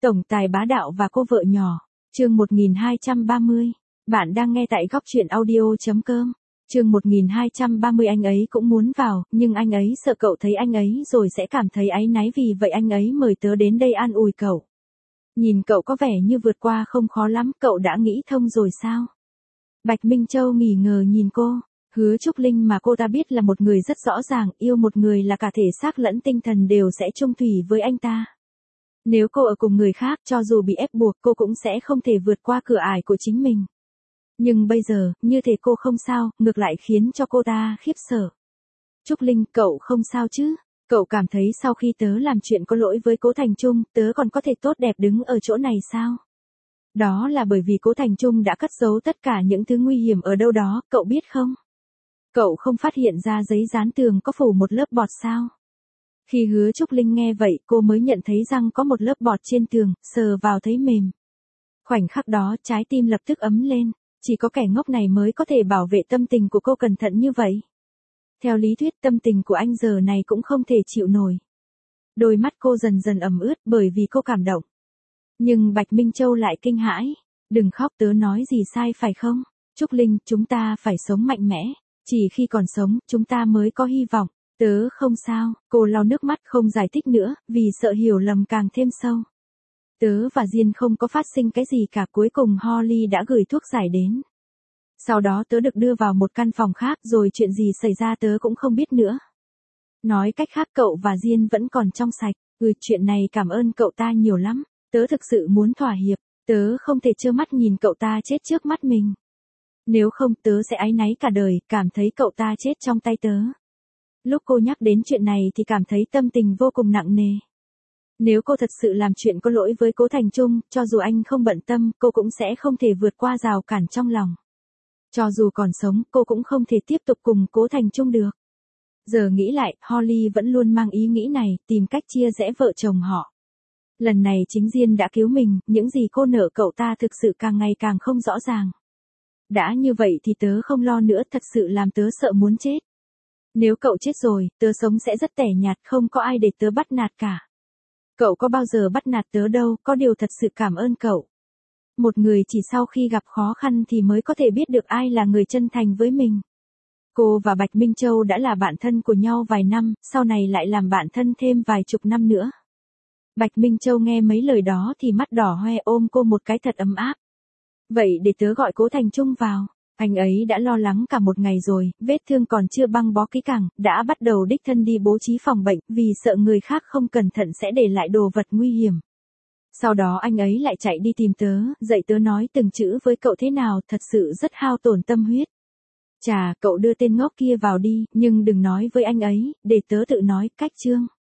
Tổng tài bá đạo và cô vợ nhỏ. Chương 1230. Bạn đang nghe tại góc truyện audio.com. Chương 1230. Anh ấy cũng muốn vào, nhưng anh ấy sợ cậu thấy anh ấy rồi sẽ cảm thấy áy náy, vì vậy anh ấy mời tớ đến đây an ủi cậu. Nhìn cậu có vẻ như vượt qua không khó lắm, cậu đã nghĩ thông rồi sao? Bạch Minh Châu nghi ngờ nhìn cô. Hứa Trúc Linh mà cô ta biết là một người rất rõ ràng, yêu một người là cả thể xác lẫn tinh thần đều sẽ chung thủy với anh ta. Nếu cô ở cùng người khác, cho dù bị ép buộc, cô cũng sẽ không thể vượt qua cửa ải của chính mình. Nhưng bây giờ, như thể cô không sao, ngược lại khiến cho cô ta khiếp sợ. Trúc Linh, cậu không sao chứ? Cậu cảm thấy sau khi tớ làm chuyện có lỗi với Cố Thành Trung, tớ còn có thể tốt đẹp đứng ở chỗ này sao? Đó là bởi vì Cố Thành Trung đã cất giấu tất cả những thứ nguy hiểm ở đâu đó, cậu biết không? Cậu không phát hiện ra giấy dán tường có phủ một lớp bọt sao? Khi Hứa Trúc Linh nghe vậy, cô mới nhận thấy rằng có một lớp bọt trên tường, sờ vào thấy mềm. Khoảnh khắc đó, trái tim lập tức ấm lên, chỉ có kẻ ngốc này mới có thể bảo vệ tâm tình của cô cẩn thận như vậy. Theo lý thuyết, tâm tình của anh giờ này cũng không thể chịu nổi. Đôi mắt cô dần dần ẩm ướt bởi vì cô cảm động. Nhưng Bạch Minh Châu lại kinh hãi. Đừng khóc, tớ nói gì sai phải không? Trúc Linh, chúng ta phải sống mạnh mẽ. Chỉ khi còn sống, chúng ta mới có hy vọng. Tớ không sao, cô lau nước mắt không giải thích nữa, vì sợ hiểu lầm càng thêm sâu. Tớ và Diên không có phát sinh cái gì cả, cuối cùng Holly đã gửi thuốc giải đến. Sau đó tớ được đưa vào một căn phòng khác, rồi chuyện gì xảy ra tớ cũng không biết nữa. Nói cách khác, cậu và Diên vẫn còn trong sạch. Chuyện này cảm ơn cậu ta nhiều lắm. Tớ thực sự muốn thỏa hiệp, tớ không thể trơ mắt nhìn cậu ta chết trước mắt mình. Nếu không, tớ sẽ áy náy cả đời, cảm thấy cậu ta chết trong tay tớ. Lúc cô nhắc đến chuyện này thì cảm thấy tâm tình vô cùng nặng nề. Nếu cô thật sự làm chuyện có lỗi với Cố Thành Trung, cho dù anh không bận tâm, cô cũng sẽ không thể vượt qua rào cản trong lòng. Cho dù còn sống, cô cũng không thể tiếp tục cùng Cố Thành Trung được. Giờ nghĩ lại, Holly vẫn luôn mang ý nghĩ này, tìm cách chia rẽ vợ chồng họ. Lần này chính Diên đã cứu mình, những gì cô nợ cậu ta thực sự càng ngày càng không rõ ràng. Đã như vậy thì tớ không lo nữa, thật sự làm tớ sợ muốn chết. Nếu cậu chết rồi, tớ sống sẽ rất tẻ nhạt, không có ai để tớ bắt nạt cả. Cậu có bao giờ bắt nạt tớ đâu, có điều thật sự cảm ơn cậu. Một người chỉ sau khi gặp khó khăn thì mới có thể biết được ai là người chân thành với mình. Cô và Bạch Minh Châu đã là bạn thân của nhau vài năm, sau này lại làm bạn thân thêm vài chục năm nữa. Bạch Minh Châu nghe mấy lời đó thì mắt đỏ hoe, ôm cô một cái thật ấm áp. Vậy để tớ gọi Cố Thành Trung vào. Anh ấy đã lo lắng cả một ngày rồi, vết thương còn chưa băng bó kỹ càng, đã bắt đầu đích thân đi bố trí phòng bệnh, vì sợ người khác không cẩn thận sẽ để lại đồ vật nguy hiểm. Sau đó anh ấy lại chạy đi tìm tớ, dạy tớ nói từng chữ với cậu thế nào, thật sự rất hao tổn tâm huyết. Chà, cậu đưa tên ngốc kia vào đi, nhưng đừng nói với anh ấy, để tớ tự nói, cách chương.